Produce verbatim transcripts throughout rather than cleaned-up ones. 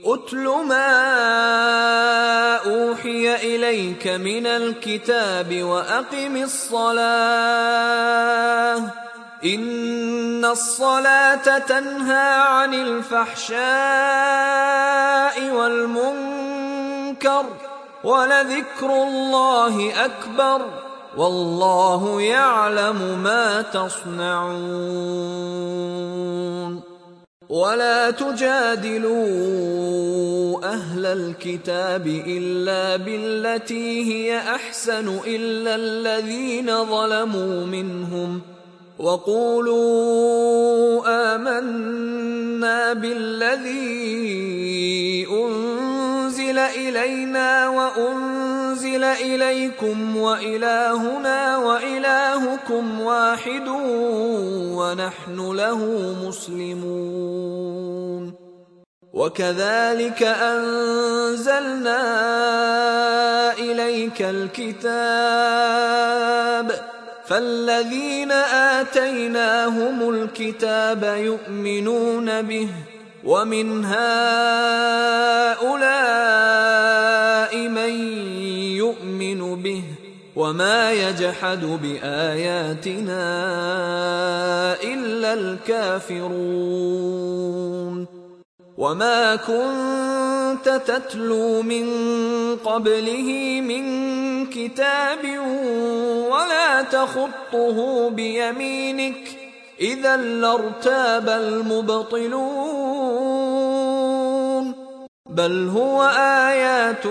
أتل ما أوحي إليك من الكتاب وأقم الصلاة إن الصلاة تنهى عن الفحشاء والمنكر ولذكر الله أكبر والله يعلم ما تصنعون ولا تجادلوا أهل الكتاب إلا بالتي هي أحسن إلا الذين ظلموا منهم وقولوا آمنا بالذي أنزل إلينا وأنزل إليكم وإلهنا وإلهكم واحد ونحن له مسلمون وكذلك أنزلنا إليك الكتاب فالذين آتيناهم الكتاب يؤمنون به ومن هؤلاء من يؤمن به وما يجحد بآياتنا إلا الكافرون وما كنت تتلو من قبله من كتاب ولا تخطه بيمينك إذا لارتاب المبطلون بل هو آيات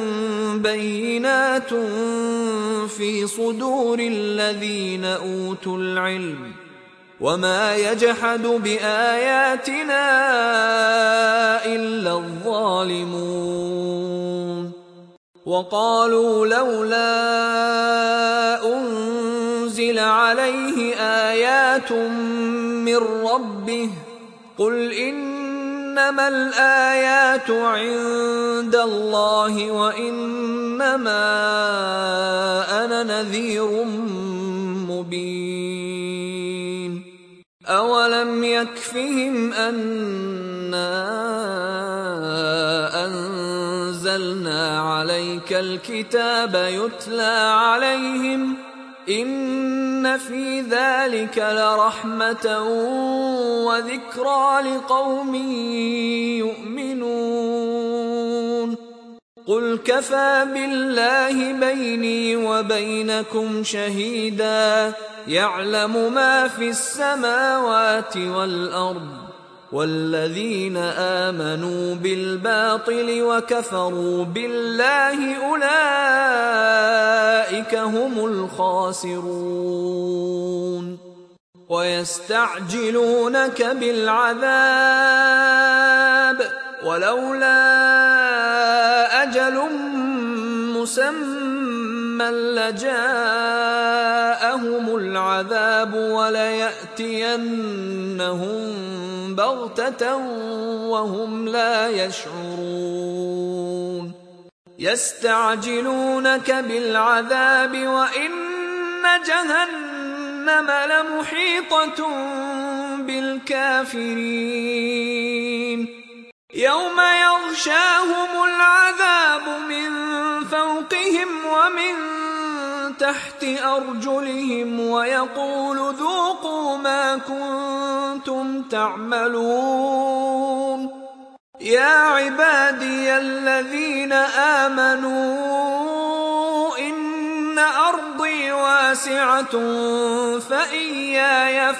بينات في صدور الذين أوتوا العلم وما يجحد بآياتنا إلا الظالمون وقالوا لولا أنزل عليه آيات من ربه قل إنما الآيات عند الله وإنما أنا نذير مبين أولم يكفهم أنا أنزلنا عليك الكتاب يتلى عليهم إن في ذلك لرحمة وذكرى لقوم يؤمنون قل كفى بالله بيني وبينكم شهيدا يعلم ما في السماوات والأرض والذين آمنوا بالباطل وكفروا بالله أولئك هم الخاسرون ويستعجلونك بالعذاب ولولا أجل مسمى لجاءهم العذاب وليأتينهم بغتة وهم لا يشعرون يستعجلونك بالعذاب وإن جهنم لمحيطة بالكافرين يوم يغشاهم العذاب من فوقهم ومن تحت أرجلهم ويقول ذوقوا ما كنتم تعملون يا عبادي الذين آمنوا إن أرضي واسعة فإياي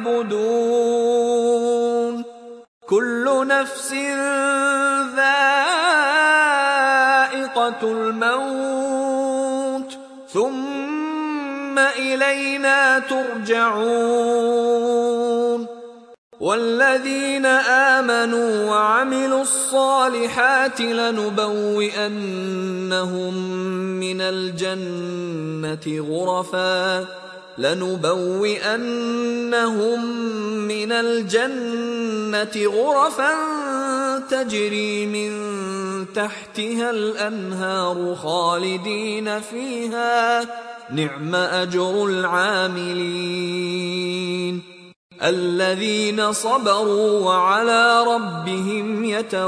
فاعبدون كل نفس ذائقة الموت ثم إلينا ترجعون والذين آمنوا وعملوا الصالحات لنبوئنهم من الجنة غرفا لنبوئنهم من الجنة غرفا تجري من تحتها الأنهار خالدين فيها نعم أجر العاملين الذين صبروا وعلى ربهم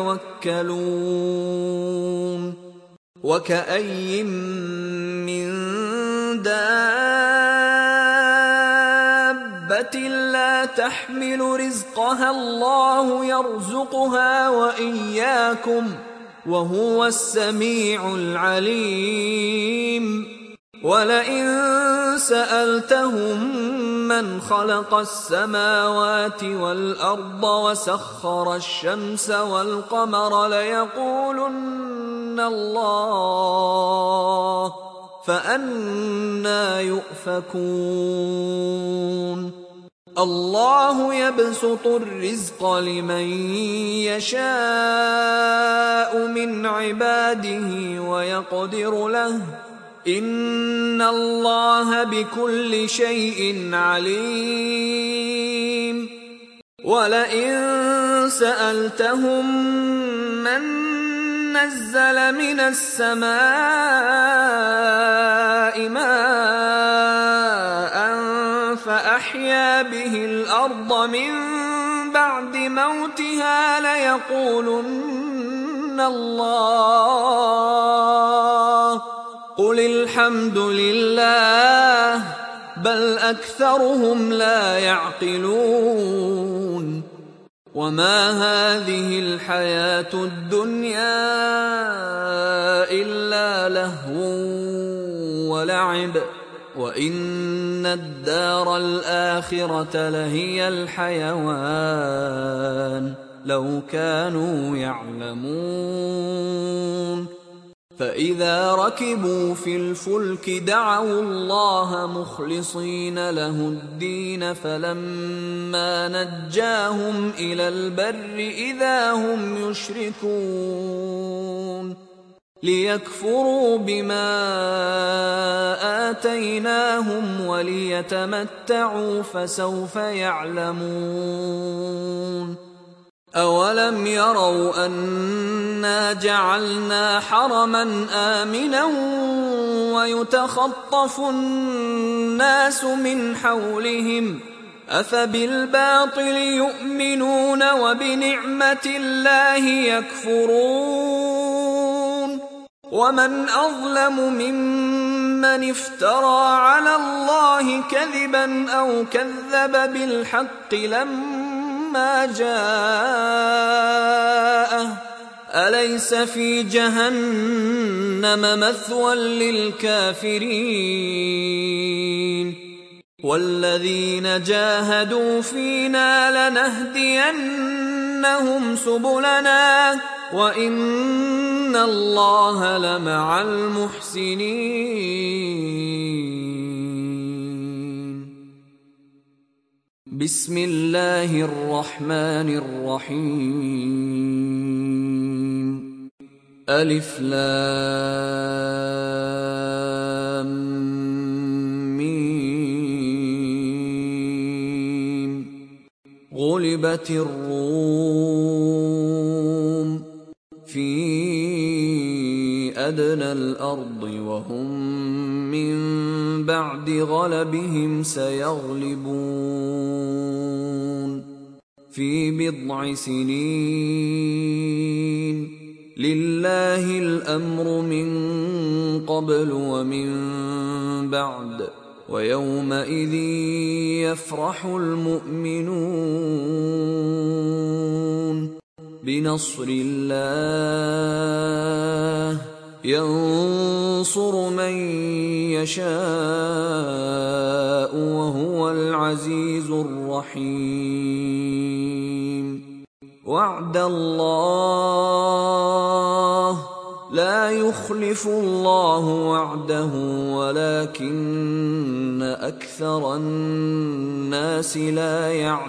يتوكلون وكأي من دابة لا تحمل رزقها الله يرزقها وإياكم وهو السميع العليم ولئن سألتهم من خلق السماوات والأرض وسخر الشمس والقمر ليقولن الله فأنى يؤفكون الله يبسط الرزق لمن يشاء من عباده ويقدر له إن الله بكل شيء عليم ولئن سألتهم من نزل من السماء ماء فأحيا به الأرض من بعد موتها ليقولن الله قل الحمد لله بل أكثرهم لا يعقلون وما هذه الحياة الدنيا إلا لهو ولعب وإن الدار الآخرة لهي الحيوان لو كانوا يعلمون فإذا ركبوا في الفلك دعوا الله مخلصين له الدين فلما نجاهم إلى البر إذا هم يشركون ليكفروا بما آتيناهم وليتمتعوا فسوف يعلمون أولم يروا أنا جعلنا حرما آمنا ويتخطف الناس من حولهم أفبالباطل يؤمنون وبنعمة الله يكفرون ومن أظلم ممن افترى على الله كذبا أو كذب بالحق لما جاءه أليس في جهنم مثوى للكافرين والذين جاهدوا فينا لنهدينهم سبلنا وإن الله لمع المحسنين. بسم الله الرحمن الرحيم. ألف لام ميم. غلبت الروم في أدنى الأرض وهم من بعد غلبهم سيغلبون في بضع سنين لله الأمر من قبل ومن بعد ويومئذ يفرح المؤمنون بنصر الله ينصر من يشاء وهو العزيز الرحيم. وعد الله لا يخلف الله وعده ولكن أكثر الناس لا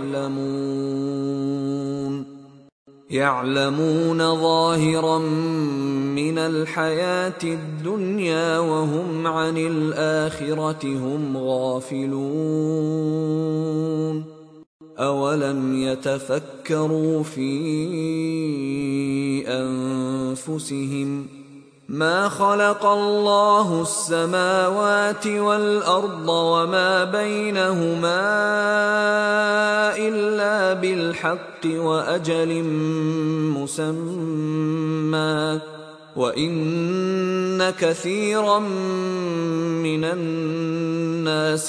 يعلمون. يعلمون ظاهرا من الحياة الدنيا وهم عن الآخرة هم غافلون. أولم يتفكروا في أنفسهم ما خلق الله السماوات والأرض وما بينهما إلا بالحق وأجل مسمى وإن كثيرا من الناس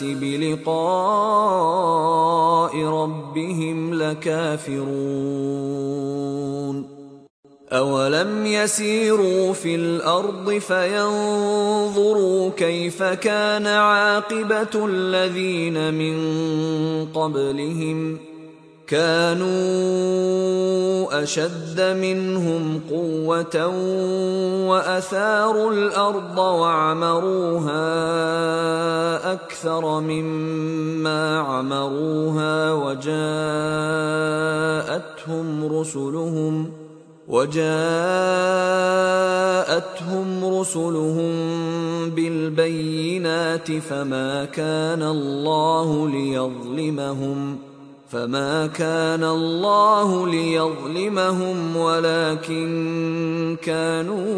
بلقاء ربهم لكافرون أولم يسيروا في الأرض فينظروا كيف كان عاقبة الذين من قبلهم كانوا أشد منهم قوة وأثاروا الأرض وعمروها أكثر مما عمروها وجاءتهم رسلهم وجاءتهم رسلهم بالبينات فما كان الله ليظلمهم فما كان الله ليظلمهم ولكن كانوا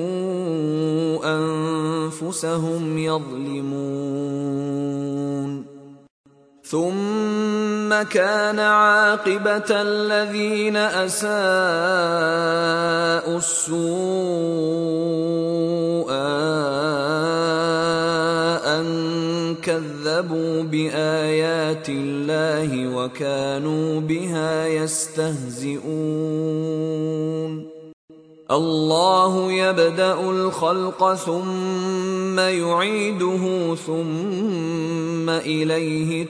أنفسهم يظلمون ثم كان عاقبة الذين أساءوا السوء أن كذبوا بآيات الله وكانوا بها يستهزئون الله يبدأ الخلق ثم يعيده ثم إليه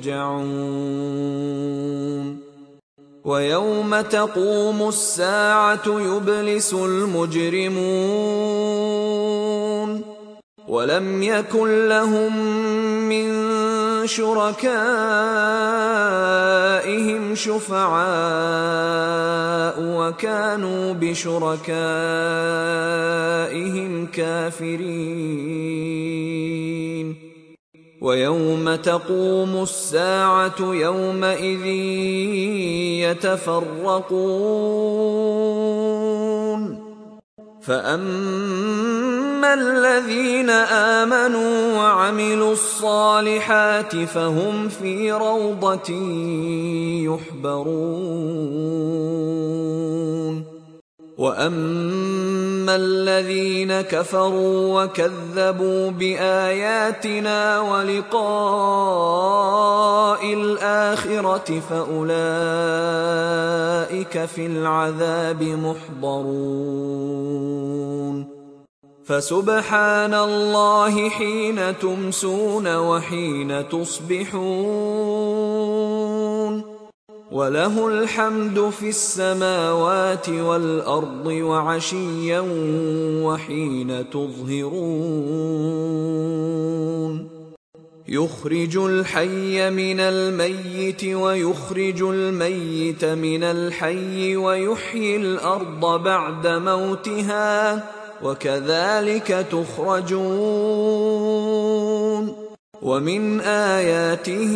ترجعون ويوم تقوم الساعة يبلس المجرمون ولم يكن لهم من شركائهم شفعاء وكانوا بشركائهم كافرين ويوم تقوم الساعة يومئذ يتفرقون فأما الذين آمنوا وعملوا الصالحات فهم في روضة يحبرون وأما الذين كفروا وكذبوا بآياتنا ولقاء الآخرة فأولئك في العذاب محضرون فسبحان الله حين تمسون وحين تصبحون وله الحمد في السماوات والأرض وعشيا وحين تظهرون يخرج الحي من الميت ويخرج الميت من الحي ويحيي الأرض بعد موتها وكذلك تخرجون ومن آياته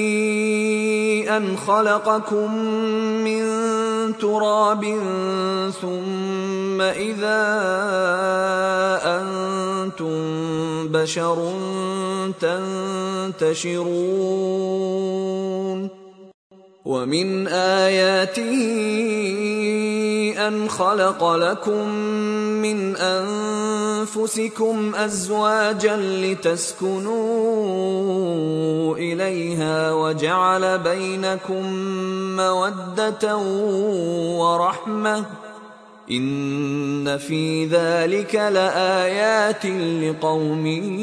أن خلقكم من تراب ثم إذا أنتم بشر تنتشرون ومن آياته أن خلق لكم من أنفسكم أزواجا لتسكنوا إليها وجعل بينكم مودة ورحمة إن في ذلك لآيات لقوم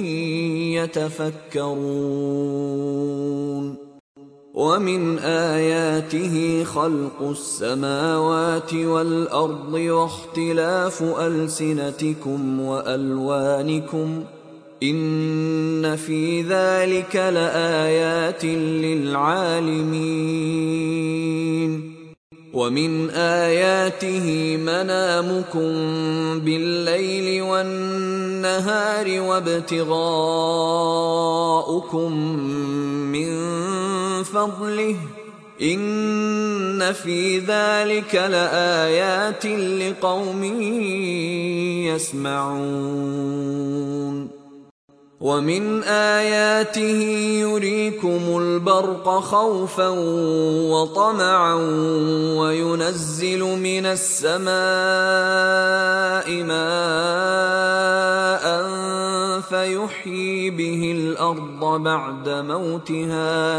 يتفكرون ومن آياته خلق السماوات والأرض واختلاف ألسنتكم وألوانكم إن في ذلك لآيات للعالمين ومن آياته منامكم بالليل والنهار وابتغاؤكم من فضله إن في ذلك لآيات لقوم يسمعون ومن آياته يريكم البرق خوفا وطمعا وينزل من السماء ماء فيحيي به الأرض بعد موتها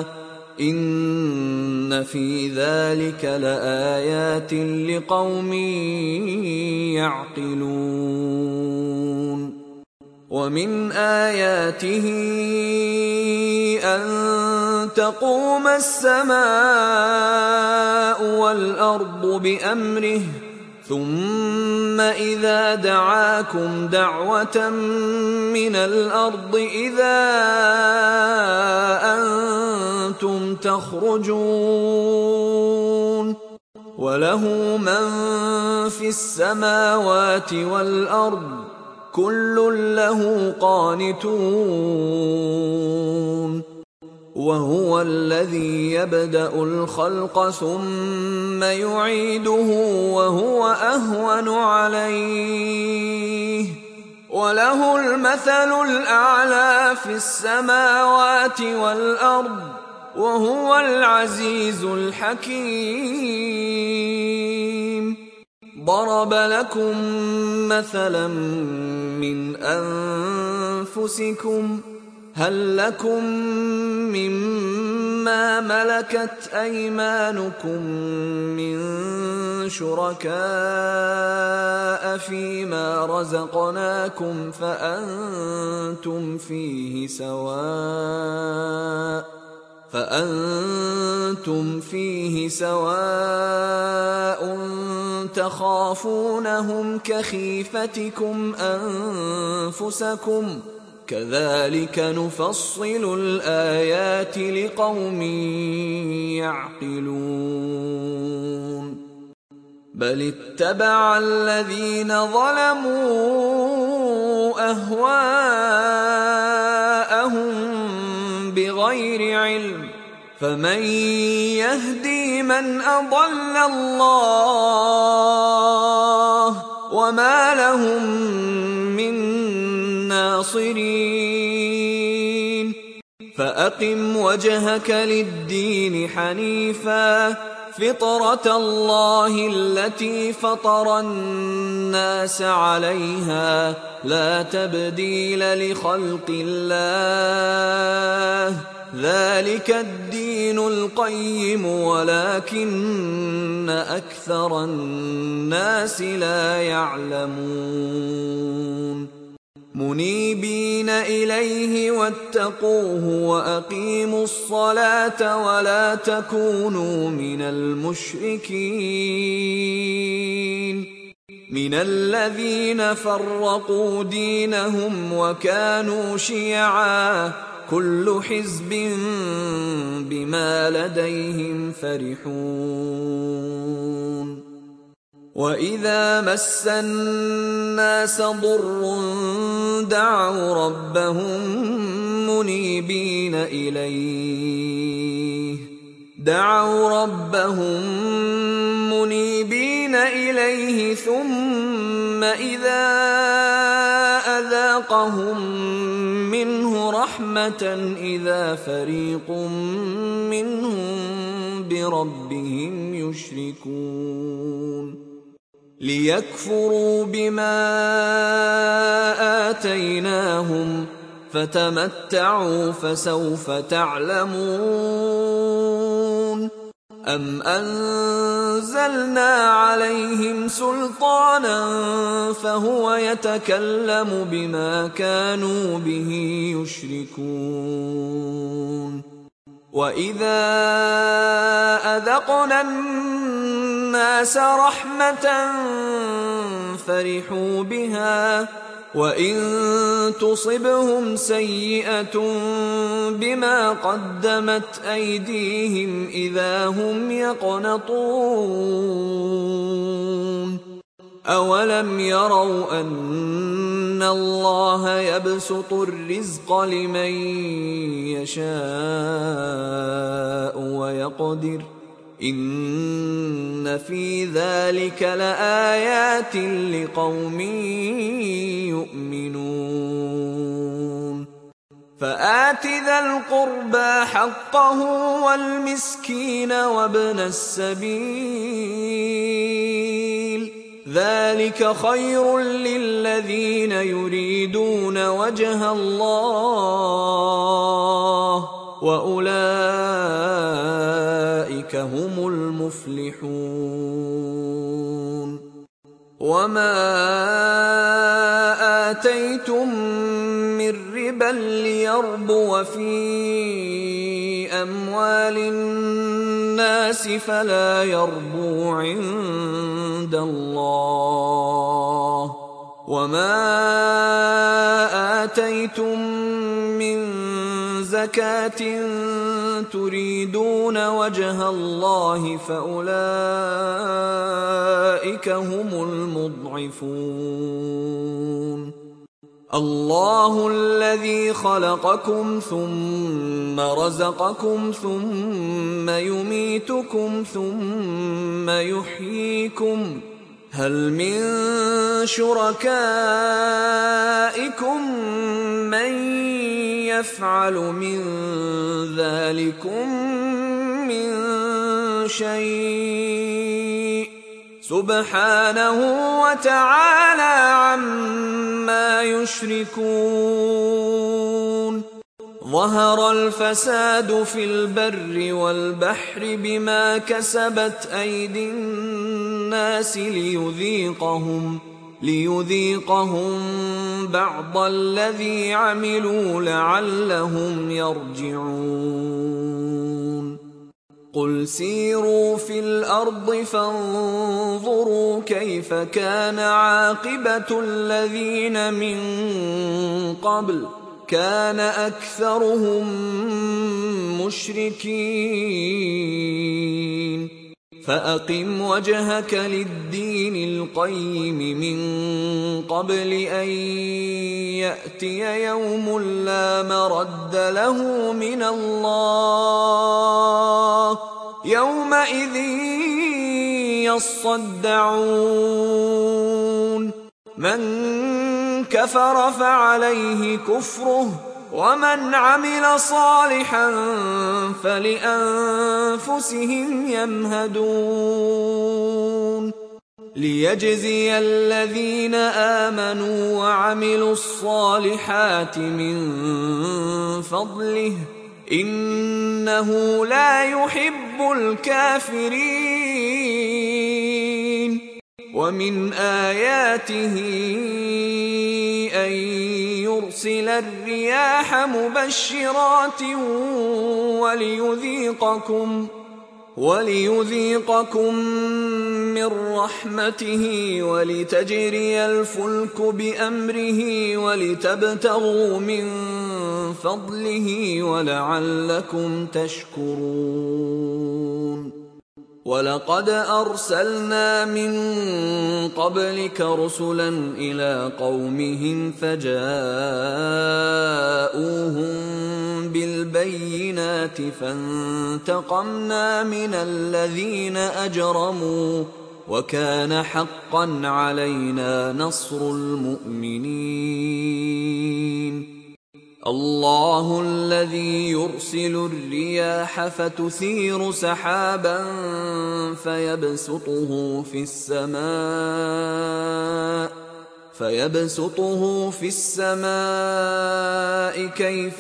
إن في ذلك لآيات لقوم يعقلون ومن آياته أن تقوم السماء والأرض بأمره ثم إذا دعاكم دعوة من الأرض إذا أنتم تخرجون وله من في السماوات والأرض كل له قانتون وهو الذي يبدأ الخلق ثم يعيده وهو أهون عليه وله المثل الأعلى في السماوات والأرض وهو العزيز الحكيم ضرب لكم مثلا من أنفسكم هل لكم مما ملكت أيمانكم من شركاء فيما رزقناكم فأنتم فيه سواء فأنتم فيه سواء تخافونهم كخيفتكم أنفسكم كذلك نفصل الآيات لقوم يعقلون بل اتبع الذين ظلموا أهواءهم بغير علم فمن يهدي من أضل الله وما لهم من ناصرين فأقم وجهك للدين حنيفا فطرة الله التي فطر الناس عليها لا تبديل لخلق الله ذلك الدين القيم ولكن أكثر الناس لا يعلمون منيبين إليه واتقوه وأقيموا الصلاة ولا تكونوا من المشركين من الذين فرقوا دينهم وكانوا شيعا كل حزب بما لديهم فرحون وإذا مس الناس ضر دعوا ربهم منيبين إليه دعوا ربهم منيبين إليه ثم إذا أذاقهم منه رحمة إذا فريق منهم بربهم يشركون ليكفروا بما آتيناهم فتمتعوا فسوف تعلمون أم أنزلنا عليهم سلطانا فهو يتكلم بما كانوا به يشركون وإذا أذقنا الناس رحمة فرحوا بها وإن تصبهم سيئة بما قدمت أيديهم إذا هم يقنطون أولم يروا أن الله يبسط الرزق لمن يشاء ويقدر إن في ذلك لآيات لقوم يؤمنون فآت ذا القربى حقه والمسكين وابن السبيل ذلك خير للذين يريدون وجه الله وأولئك هم المفلحون وما آتيتم من ربا ليربو في أموال الناس فلا يربو عند الله وما آتيتم من زكاة تريدون وجه الله فأولئك هم المضعفون الله الذي خلقكم ثم رزقكم ثم يميتكم ثم يحييكم هل من شركائكم من يفعل من ذلكم من شيء سبحانه وتعالى عما يشركون ظهر الفساد في البر والبحر بما كسبت أيدي الناس ليذيقهم ليذيقهم بعض الذي عملوا لعلهم يرجعون قل سيروا في الأرض فانظروا كيف كان عاقبة الذين من قبل كان أكثرهم مشركين فأقم وجهك للدين القيم من قبل أن يأتي يوم لا مرد له من الله يومئذ يصدعون من كفر فعليه كفره ومن عمل صالحا فلأنفسهم يمهدون ليجزي الذين آمنوا وعملوا الصالحات من فضله إنه لا يحب الكافرين ومن آياته أن يرسل الرياح مبشرات وليذيقكم وليذيقكم من رحمته ولتجري الفلك بأمره ولتبتغوا من فضله ولعلكم تشكرون ولقد أرسلنا من قبلك رسلا إلى قومهم فجاءوهم بالبينات فانتقمنا من الذين أجرموا وكان حقا علينا نصر المؤمنين الله الذي يرسل الرياح فتثير سحابا فيبسطه في السماء فيبسطه في السماء كيف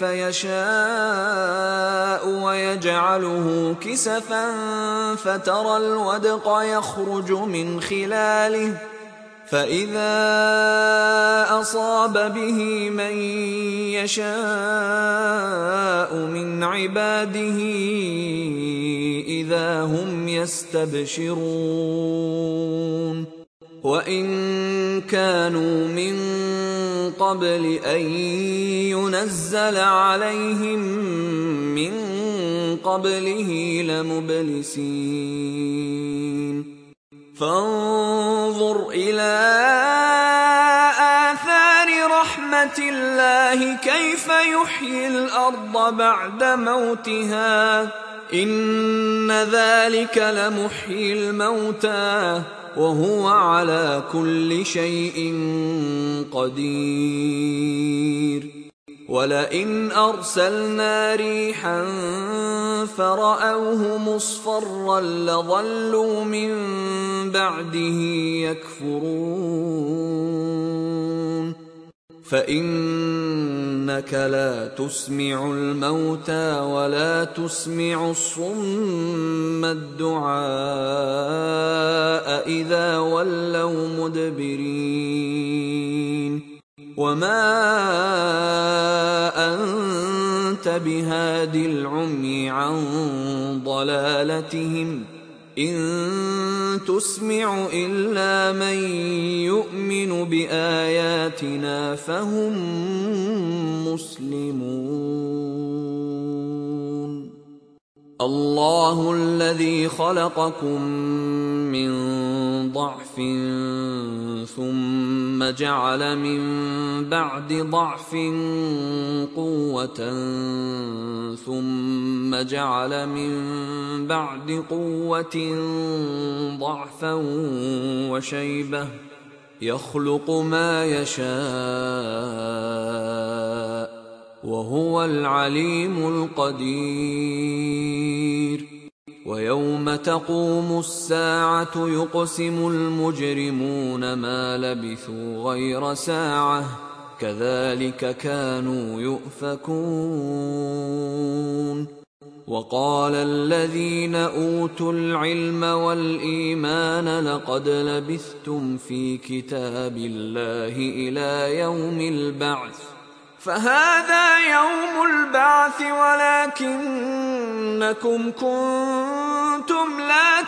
يشاء ويجعله كسفا فترى الودق يخرج من خلاله فإذا أصاب به من يشاء من عباده إذا هم يستبشرون وإن كانوا من قبل أن ينزل عليهم من قبله لمبلسين فانظر إلى آثار رحمة الله كيف يحيي الأرض بعد موتها إن ذلك لمحيي الموتى وهو على كل شيء قدير ولئن أرسلنا ريحا فرأوه مصفرا لظلوا من بعده يكفرون فإنك لا تسمع الموتى ولا تسمع الصم الدعاء إذا ولوا مدبرين وما أنت بهاد العمي عن ضلالتهم إن تسمع إلا من يؤمن بآياتنا فهم مسلمون الله الذي خلقكم من ضعف ثم جعل من بعد ضعف قوة ثم جعل من بعد قوة ضعفا وشيبة يخلق ما يشاء وهو العليم القدير ويوم تقوم الساعة يقسم المجرمون ما لبثوا غير ساعة كذلك كانوا يؤفكون وقال الذين أوتوا العلم والإيمان لقد لبثتم في كتاب الله إلى يوم البعث فهذا يوم البعث ولكنكم كنتم لا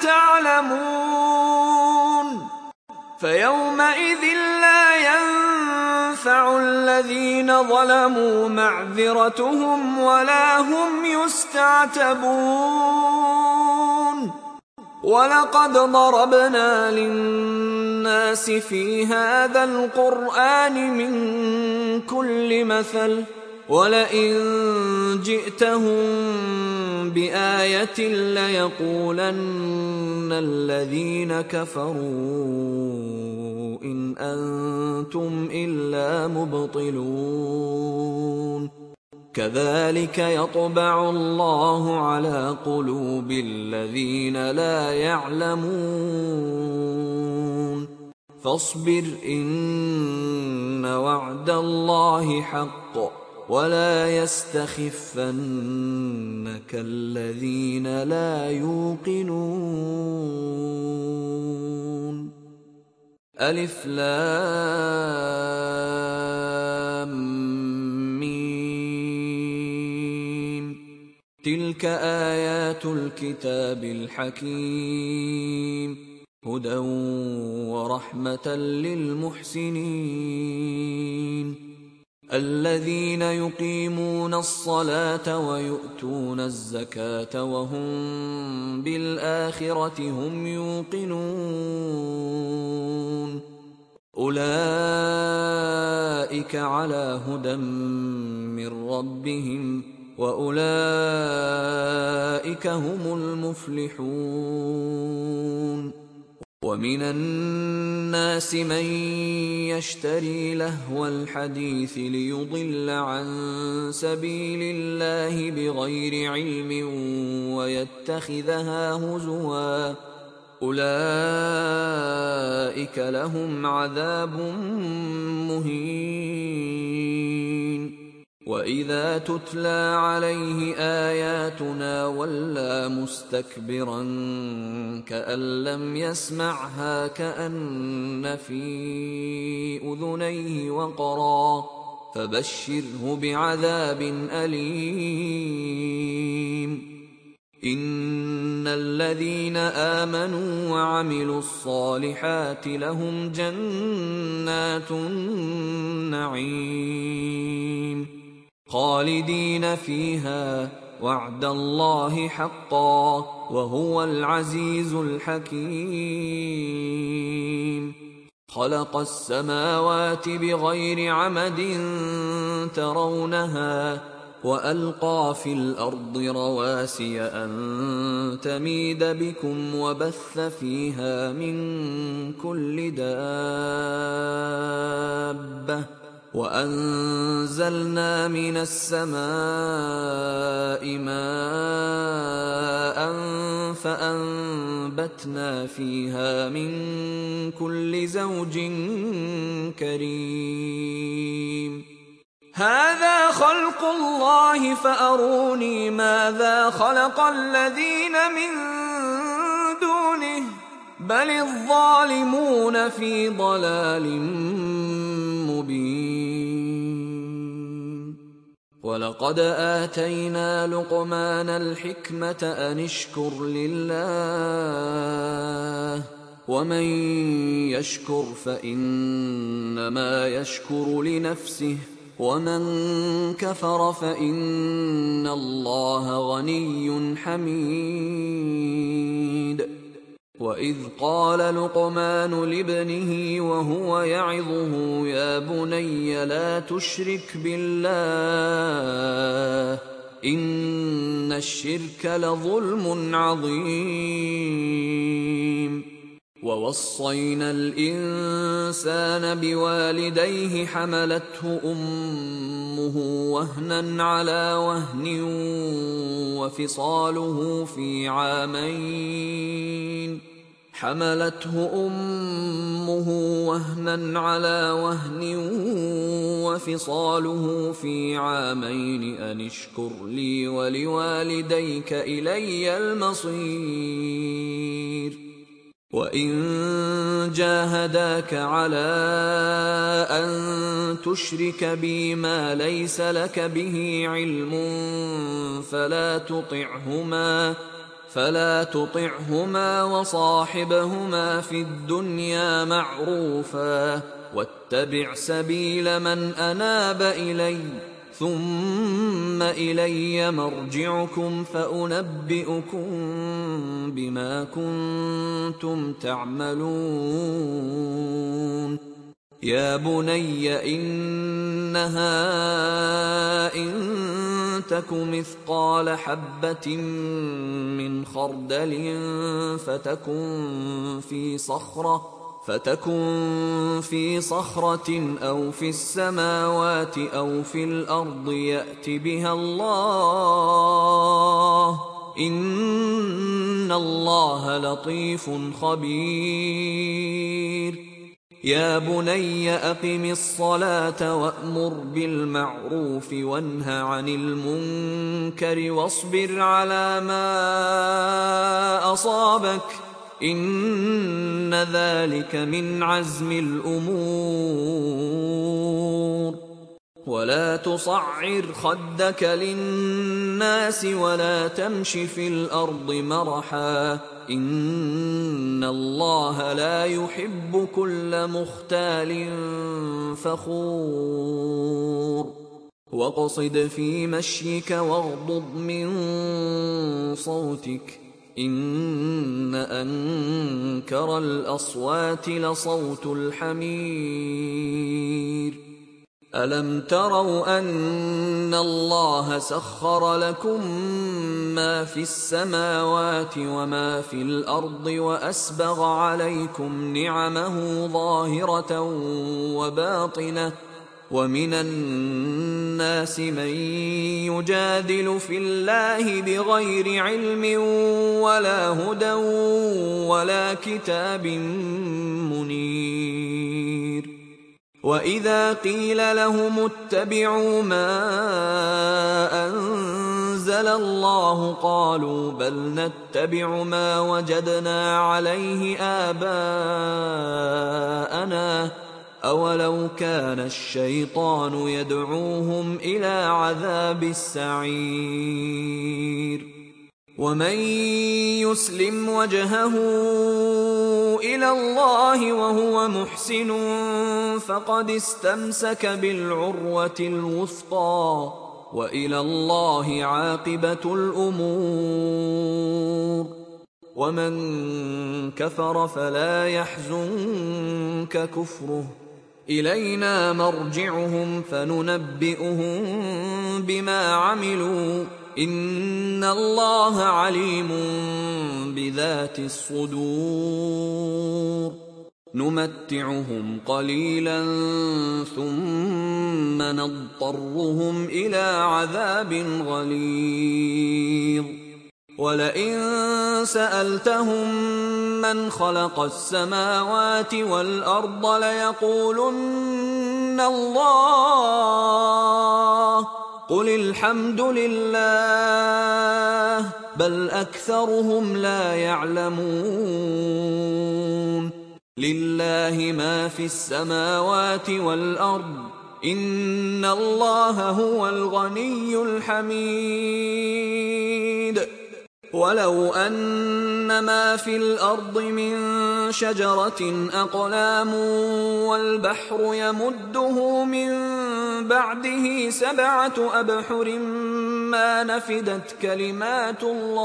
تعلمون فيومئذ لا ينفع الذين ظلموا معذرتهم ولا هم يستعتبون ولقد ضربنا للناس في هذا القرآن من كل مثل ولئن جئتهم بآية ليقولن الذين كفروا إن أنتم إلا مبطلون كذلك يطبع الله على قلوب الذين لا يعلمون فاصبر إن وعد الله حق ولا يستخفنك الذين لا يوقنون ألف لام ميم تلك آيات الكتاب الحكيم هدى ورحمة للمحسنين الذين يقيمون الصلاة ويؤتون الزكاة وهم بالآخرة هم يوقنون أولئك على هدى من ربهم وأولئك هم المفلحون ومن الناس من يشتري لهو الحديث ليضل عن سبيل الله بغير علم ويتخذها هزوا أولئك لهم عذاب مهين وإذا تتلى عليه آياتنا ولى مستكبرا كأن لم يسمعها كأن في أذنيه وقرا فبشره بعذاب أليم إن الذين آمنوا وعملوا الصالحات لهم جنات النعيم خالدين فيها وعد الله حقا وهو العزيز الحكيم خلق السماوات بغير عمد ترونها وألقى في الأرض رواسي أن تميد بكم وبث فيها من كل دابة وأنزلنا من السماء ماء فأنبتنا فيها من كل زوج كريم هذا خلق الله فأروني ماذا خلق الذين من دونه بل الظالمون في ضلال مبين ولقد آتينا لقمان الحكمة أن اشكر لله ومن يشكر فإنما يشكر لنفسه ومن كفر فإن الله غني حميد وإذ قال لقمان لابنه وهو يعظه يا بني لا تشرك بالله إن الشرك لظلم عظيم ووصينا الإنسان بوالديه حملته أمه وهنا على وهن وفصاله في عامين حملته أمه وهنا على وهن وفصاله في عامين أن اشكر لي ولوالديك إلي المصير وإن جاهداك على أن تشرك بي ما ليس لك به علم فلا تطعهما فلا تطعهما وصاحبهما في الدنيا معروفا واتبع سبيل من أناب إلي ثم إلي مرجعكم فأنبئكم بما كنتم تعملون يا بني إنها إن تك مثقال حبة من خردل فتكن في صخرة فتكن في صخرة أو في السماوات أو في الأرض يأت بها الله إن الله لطيف خبير يا بني أقم الصلاة وأمر بالمعروف وانه عن المنكر واصبر على ما أصابك إن ذلك من عزم الأمور ولا تصعر خدك للناس ولا تمش في الأرض مرحا إن الله لا يحب كل مختال فخور واقصد في مشيك واغضض من صوتك إن أنكر الأصوات لصوت الحمير ألم تروا أن الله سخر لكم ما في السماوات وما في الأرض وأسبغ عليكم نعمه ظاهرة وباطنة ومن الناس من يجادل في الله بغير علم ولا هدى ولا كتاب منير وإذا قيل لهم اتبعوا ما أنزل الله قالوا بل نتبع ما وجدنا عليه آباءنا أولو كان الشيطان يدعوهم إلى عذاب السعير ومن يسلم وجهه إلى الله وهو محسن فقد استمسك بالعروة الوثقى وإلى الله عاقبة الأمور ومن كفر فلا يحزنك كفره إلينا مرجعهم فننبئهم بما عملوا إن الله عليم بذات الصدور نمتعهم قليلا ثم نضطرهم إلى عذاب غليظ ولئن سألتهم من خلق السماوات والأرض ليقولن الله قل الحمد لله بل أكثرهم لا يعلمون لله ما في السماوات والأرض إن الله هو الغني الحميد ولو أن ما في الأرض من شجرة أقلام والبحر يمده من بعده سبعة أبحر ما نفدت كلمات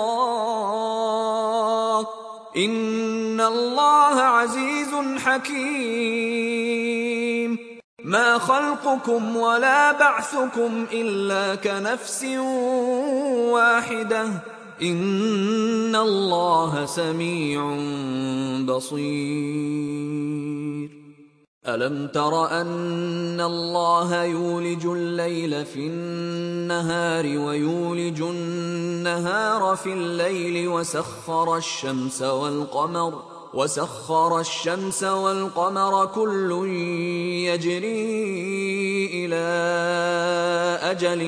الله إن الله عزيز حكيم ما خلقكم ولا بعثكم إلا كنفس واحدة إن الله سميع بصير ألم تر أن الله يولج الليل في النهار ويولج النهار في الليل وسخر الشمس والقمر وسخر الشمس والقمر كل يجري إلى أجل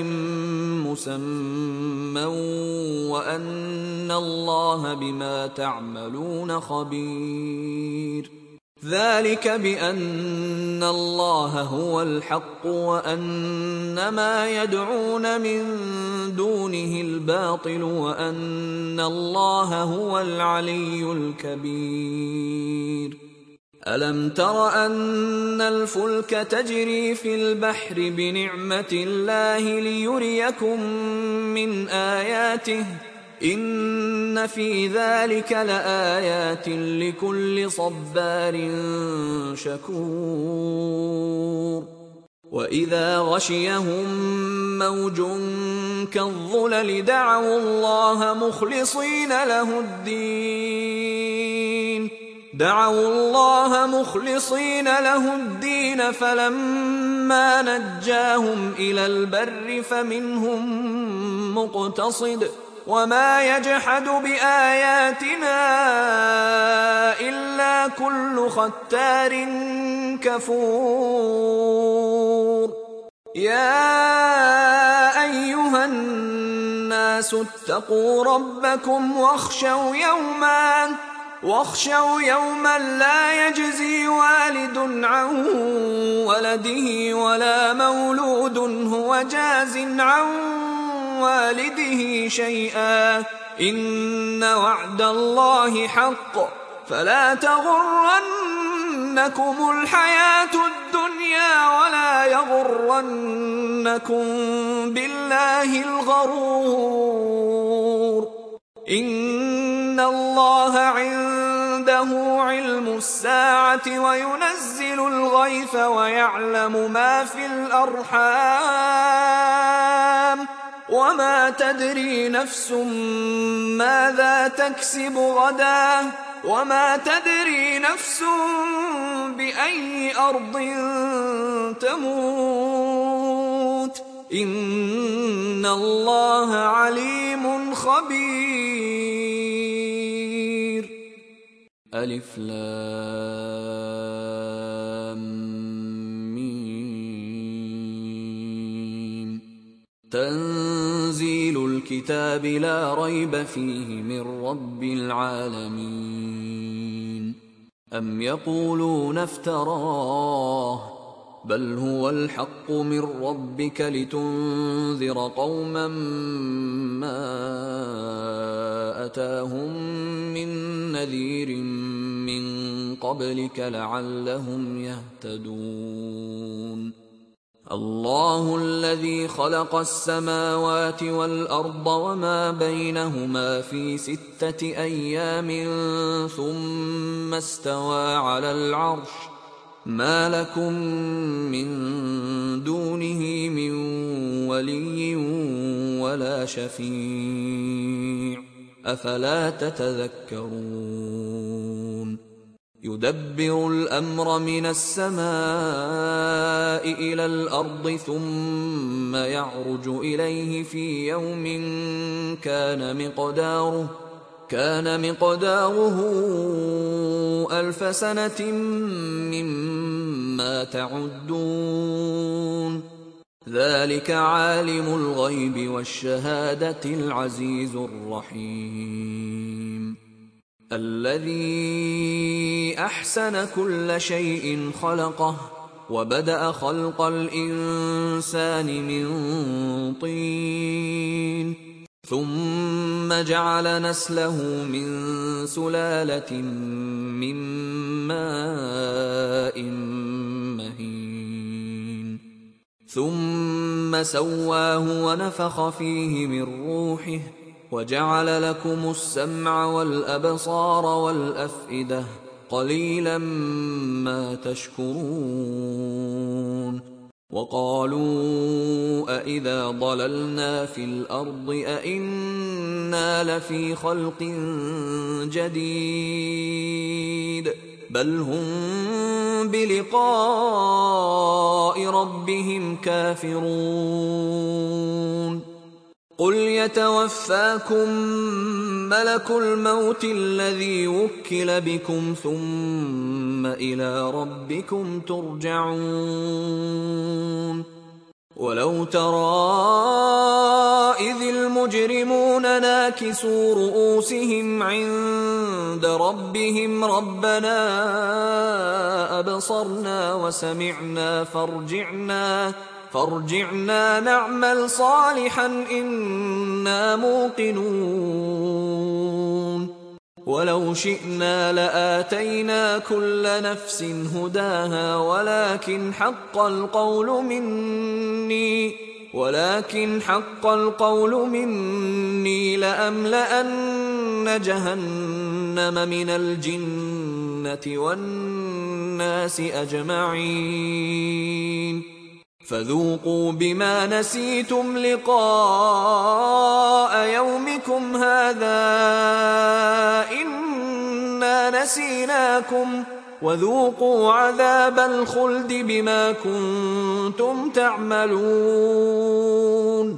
مسمى وأن الله بما تعملون خبير ذلك بأن الله هو الحق وأن ما يدعون من دونه الباطل وأن الله هو العلي الكبير ألم تر أن الفلك تجري في البحر بنعمة الله ليريكم من آياته إن في ذلك لآيات لكل صبار شكور وإذا غشيهم موج كالظلل دعوا الله مخلصين له الدين دعوا الله مخلصين له الدين فلما نجاهم إلى البر فمنهم مقتصد وما يجحد بآياتنا إلا كل ختار كفور يا أيها الناس اتقوا ربكم واخشوا يوما واخشوا يوما لا يجزي والد عن ولده ولا مولود هو جاز عن والده شيئا إن وعد الله حق فلا تغرنكم الحياة الدنيا ولا يغرنكم بالله الغرور إن الله عنده علم الساعة وينزل الغيث ويعلم ما في الأرحام وما تدري نفس ماذا تكسب غدا وما تدري نفس بأي أرض تموت إن الله عليم خبير ألف لام ميم تنزيل الكتاب لا ريب فيه من رب العالمين أم يقولون افتراه بل هو الحق من ربك لتنذر قوما ما أتاهم من نذير من قبلك لعلهم يهتدون الله الذي خلق السماوات والأرض وما بينهما في ستة أيام ثم استوى على العرش ما لكم من دونه من ولي ولا شفيع أفلا تتذكرون يدبر الأمر من السماء إلى الأرض ثم يعرج إليه في يوم كان مقداره كان مقداره ألف سنة مما تعدون ذلك عالم الغيب والشهادة العزيز الرحيم الذي أحسن كل شيء خلقه وبدأ خلق الإنسان من طين ثم جعل نسله من سلالة من ماء مهين ثم سواه ونفخ فيه من روحه وجعل لكم السمع والأبصار والأفئدة قليلا ما تشكرون وقالوا أإذا ضللنا في الأرض أإنا لفي خلق جديد بل هم بلقاء ربهم كافرون قل يتوفاكم ملك الموت الذي وكل بكم ثم إلى ربكم ترجعون ولو ترى إذ المجرمون ناكسوا رؤوسهم عند ربهم ربنا أبصرنا وسمعنا فارجعنا فارجعنا نعمل صالحا إنا موقنون ولو شئنا لآتينا كل نفس هداها ولكن حق القول مني ولكن حق القول مني لأملأن جهنم من الجنة والناس أجمعين فذوقوا بما نسيتم لقاء يومكم هذا إنا نسيناكم وذوقوا عذاب الخلد بما كنتم تعملون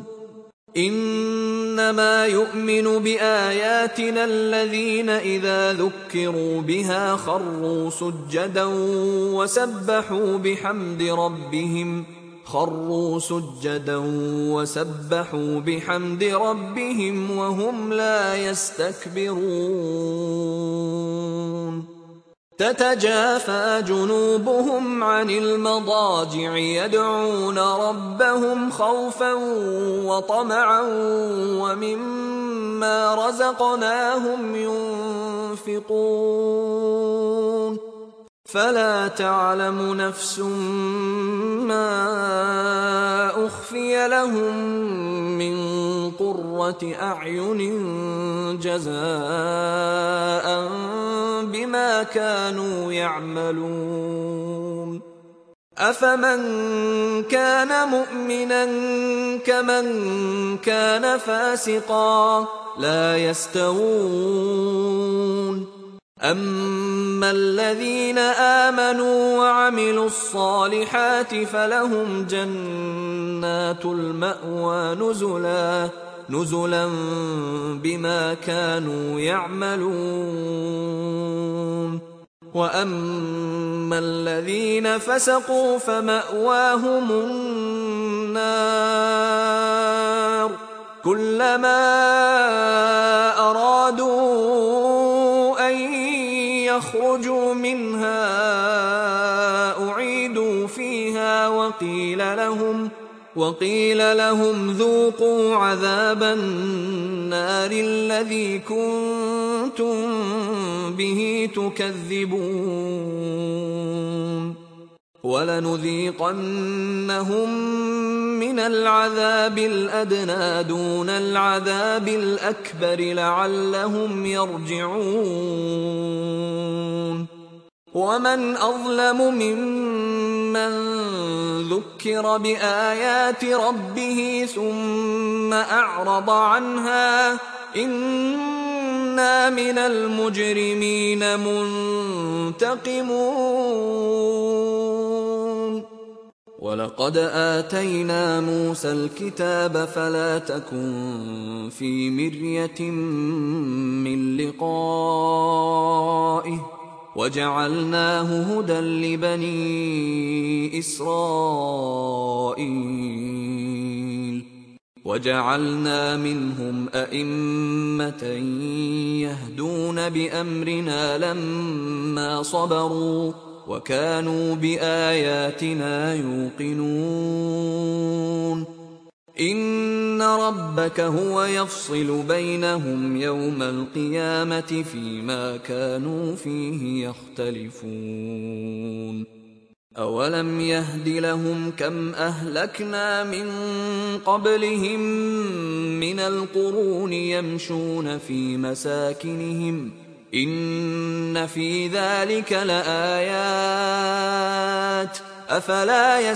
إنما يؤمن بآياتنا الذين إذا ذكروا بها خروا سجدا وسبحوا بحمد ربهم خروا سجدا وسبحوا بحمد ربهم وهم لا يستكبرون تتجافى جنوبهم عن المضاجع يدعون ربهم خوفا وطمعا ومما رزقناهم ينفقون فلا تعلم نفس ما أخفي لهم من قرة أعين جزاء بما كانوا يعملون أفمن كان مؤمنا كمن كان فاسقا لا يستوون أما الذين آمنوا وعملوا الصالحات فلهم جنات المأوى نزلا نزلا بما كانوا يعملون وأما الذين فسقوا فمأواهم النار كلما أرادوا أن يخرجوا منها أعيدوا فيها وقيل لهم وقيل لهم ذوقوا عذاب النار الذي كنتم به تكذبون ولنذيقنهم من العذاب الأدنى دون العذاب الأكبر لعلهم يرجعون ومن أظلم ممن ذكر بآيات ربه ثم أعرض عنها إنا من المجرمين منتقمون ولقد آتينا موسى الكتاب فلا تكن في مرية من لقائه وجعلناه هدى لبني إسرائيل وجعلنا منهم أئمة يهدون بأمرنا لما صبروا وكانوا بآياتنا يوقنون إن ربك هو يفصل بينهم يوم القيامة فيما كانوا فيه يختلفون أولم يهد لهم كم أهلكنا من قبلهم من القرون يمشون في مساكنهم إن في ذلك لآيات أفلا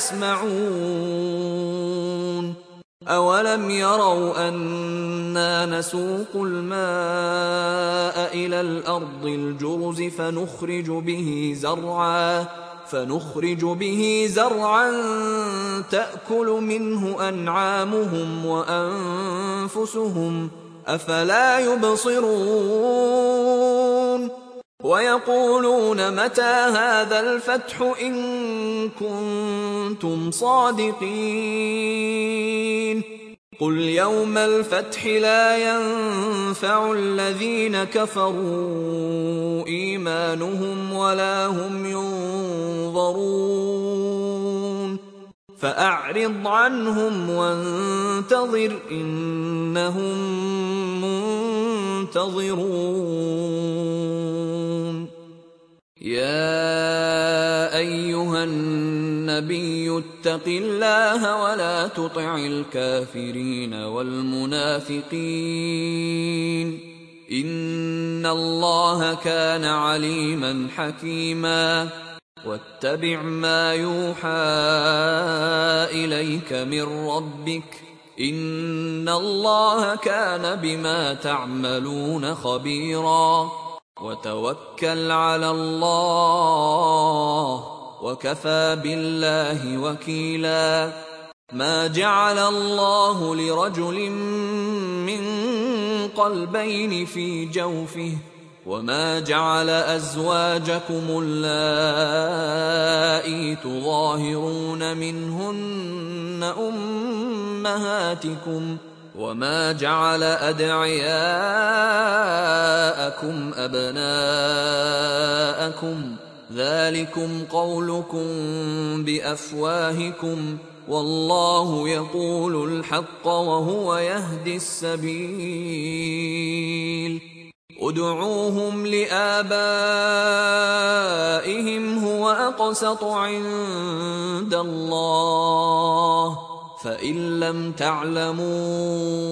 يسمعون أولم يروا أنا نسوق الماء إلى الأرض الجرز فنخرج به زرعا فنخرج به زرعا تأكل منه أنعامهم وأنفسهم أفلا يبصرون ويقولون متى هذا الفتح إن كنتم صادقين قل يوم الفتح لا ينفع الذين كفروا إيمانهم ولا هم ينظرون فأعرض عنهم وانتظر إنهم منتظرون يا أيها النبي اتق الله ولا تطع الكافرين والمنافقين إن الله كان عليما حكيما واتبع ما يوحى إليك من ربك إن الله كان بما تعملون خبيرا وتوكل على الله وكفى بالله وكيلا ما جعل الله لرجل من قلبين في جوفه وما جعل أزواجكم اللائي تظاهرون منهن أمهاتكم وما جعل أدعياءكم أبناءكم ذلكم قولكم بأفواهكم والله يقول الحق وهو يهدي السبيل ادعوهم لآبائهم هو أقسط عند الله فإن لم تعلموا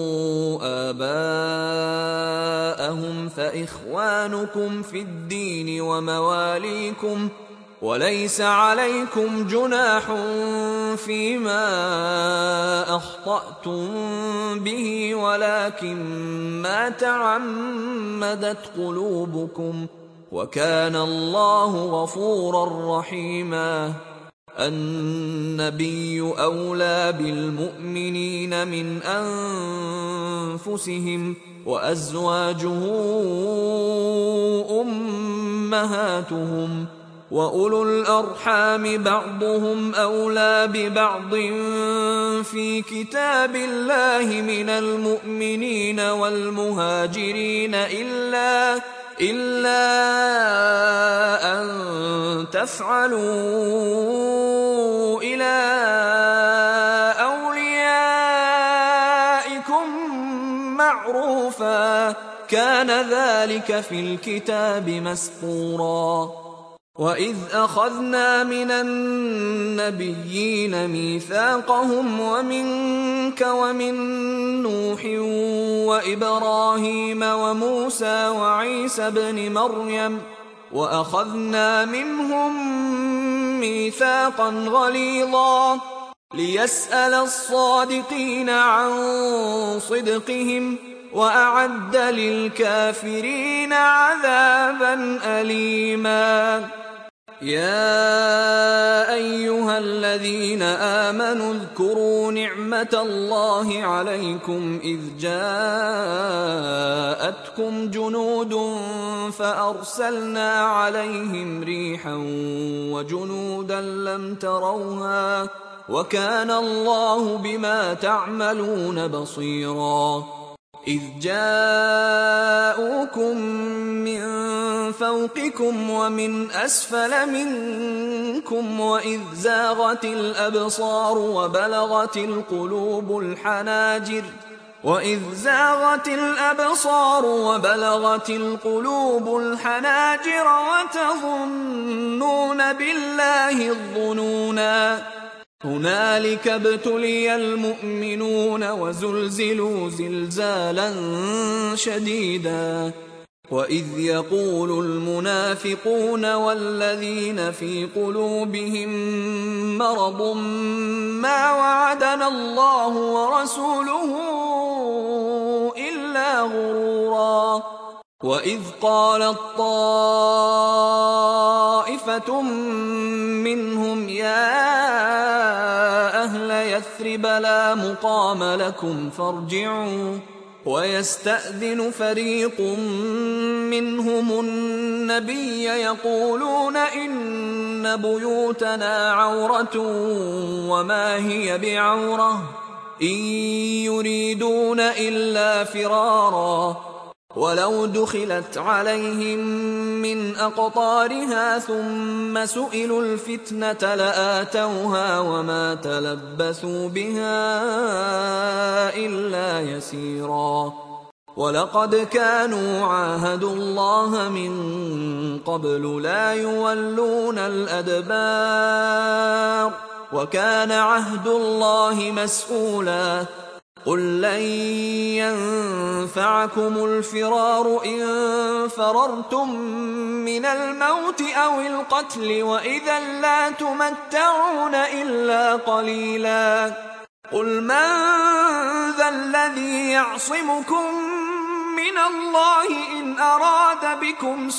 آباءهم فإخوانكم في الدين ومواليكم وليس عليكم جناح فيما أخطأتم به ولكن ما تعمدت قلوبكم وكان الله غفورا رحيما النبي أولى بالمؤمنين من أنفسهم وأزواجه أمهاتهم وأولو الأرحام بعضهم أولى ببعض في كتاب الله من المؤمنين والمهاجرين إلا إلا أن تفعلوا إلى أوليائكم معروفا كان ذلك في الكتاب مسطورا وإذ أخذنا من النبيين ميثاقهم ومنك ومن نوح وإبراهيم وموسى وعيسى ابن مريم وأخذنا منهم ميثاقا غليظا ليسأل الصادقين عن صدقهم وأعد للكافرين عذابا أليما. يا أيها الذين آمنوا اذكروا نعمة الله عليكم إذ جاءتكم جنود فأرسلنا عليهم ريحا وجنودا لم تروها وكان الله بما تعملون بصيرا. إذ جاءوكم من فوقكم ومن أسفل منكم وإذ زاغت الأبصار وبلغت القلوب الحناجر وإذ زاغت الأبصار وبلغت القلوب الحناجر وتظنون بالله الظنونا. هنالك ابتلي المؤمنون وزلزلوا زلزالا شديدا. وإذ يقول المنافقون والذين في قلوبهم مرض ما وعدنا الله ورسوله إلا غرورا. وإذ قالت طائفة منهم يا أهل يثرب لا مقام لكم فارجعوا ويستأذن فريق منهم النبي يقولون إن بيوتنا عورة وما هي بعورة إن يريدون إلا فرارا ولو دخلت عليهم من أقطارها ثم سئلوا الفتنة لآتوها وما تلبثوا بها إلا يسيرا. ولقد كانوا عاهدوا الله من قبل لا يولون الأدبار وكان عهد الله مسؤولا. قل لن ينفعكم الفرار إن فررتم من الموت أو القتل وإذا لا تمتعون إلا قليلا. قل من ذا الذي يعصمكم من الله إن أراد بكم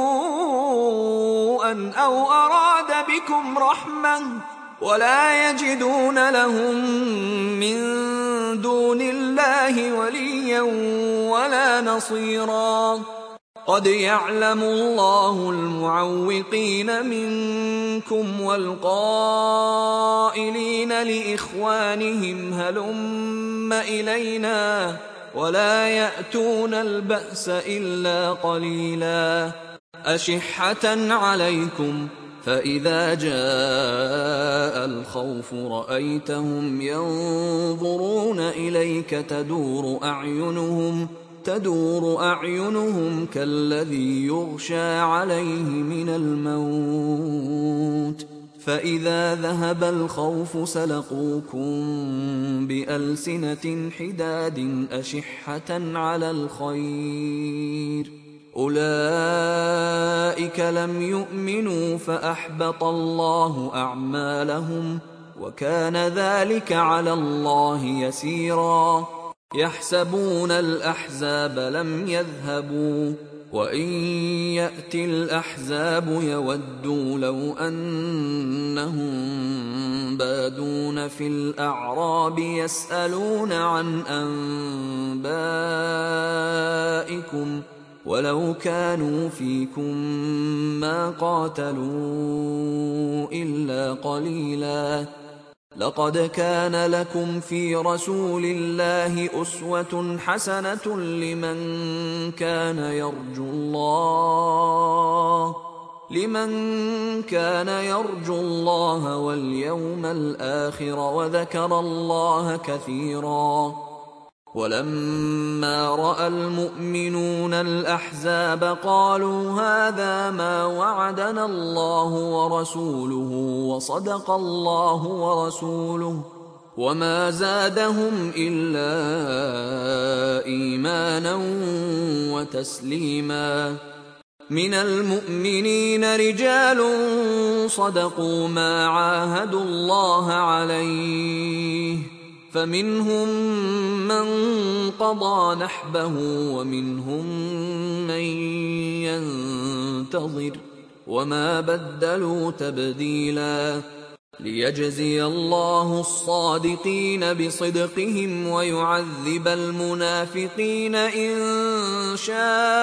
سوءا أو أراد بكم رحمة ولا يجدون لهم من دون الله وليا ولا نصيرا. قد يعلم الله المعوقين منكم والقائلين لإخوانهم هلم إلينا ولا يأتون البأس إلا قليلا. أشحة عليكم فإذا جاء الخوف رأيتهم ينظرون إليك تدور أعينهم تدور أعينهم كالذي يغشى عليه من الموت فإذا ذهب الخوف سلقوكم بألسنة حداد أشحة على الخير أولئك لم يؤمنوا فأحبط الله أعمالهم وكان ذلك على الله يسيرا. يحسبون الأحزاب لم يذهبوا وإن يأتي الأحزاب يودوا لو أنهم بادون في الأعراب يسألون عن أنبائكم ولو كانوا فيكم ما قاتلوا إلا قليلا. لقد كان لكم في رسول الله أسوة حسنة لمن كان يرجو الله لمن كان يرجو الله واليوم الآخر وذكر الله كثيرا. ولما رأى المؤمنون الأحزاب قالوا هذا ما وعدنا الله ورسوله وصدق الله ورسوله وما زادهم إلا إيمانا وتسليما. من المؤمنين رجال صدقوا ما عاهدوا الله عليه فمنهم من قضى نحبه ومنهم من ينتظر وما بدلوا تبديلا ليجزي الله الصادقين بصدقهم ويعذب المنافقين إن شاء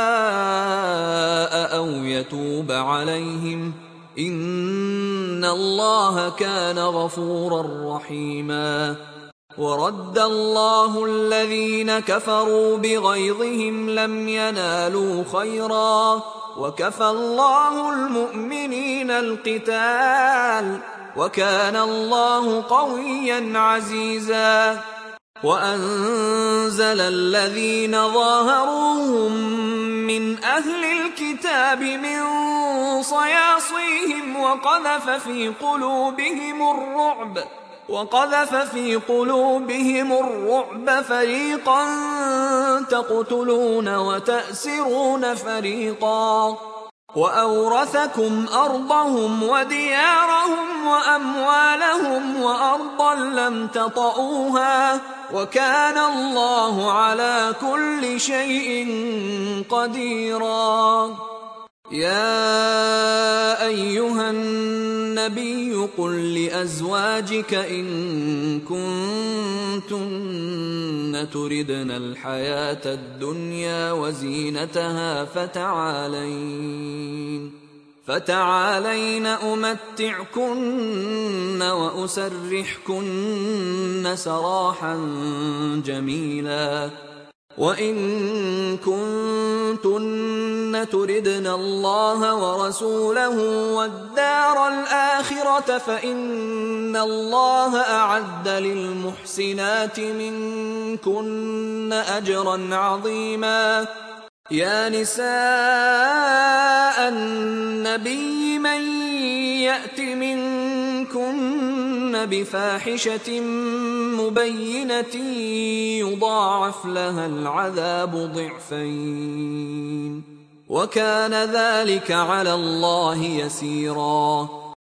أو يتوب عليهم إن الله كان غفورا رحيما ورد الله الذين كفروا بغيظهم لم ينالوا خيرا وكفى الله المؤمنين القتال وكان الله قويا عزيزا وأنزل الذين ظاهروهم من أهل الكتاب من صياصيهم وقذف في قلوبهم الرعب وقذف في قلوبهم الرعب فريقا تقتلون وتأسرون فريقا وأورثكم أرضهم وديارهم وأموالهم وأرضا لم تطئوها وكان الله على كل شيء قديرا يا أيها النبي قل لأزواجك إن كنتن تردن الحياة الدنيا وزينتها فتعالين فتعالين أمتعكن وأسرحكن سراحا جميلا وإن كنتن تردن الله ورسوله والدار الآخرة فإن الله أعد للمحسنات منكن أجرا عظيما يا نساء النبي من يأت منكن بفاحشة مبينة يضاعف لها العذاب ضعفين وكان ذلك على الله يسيرا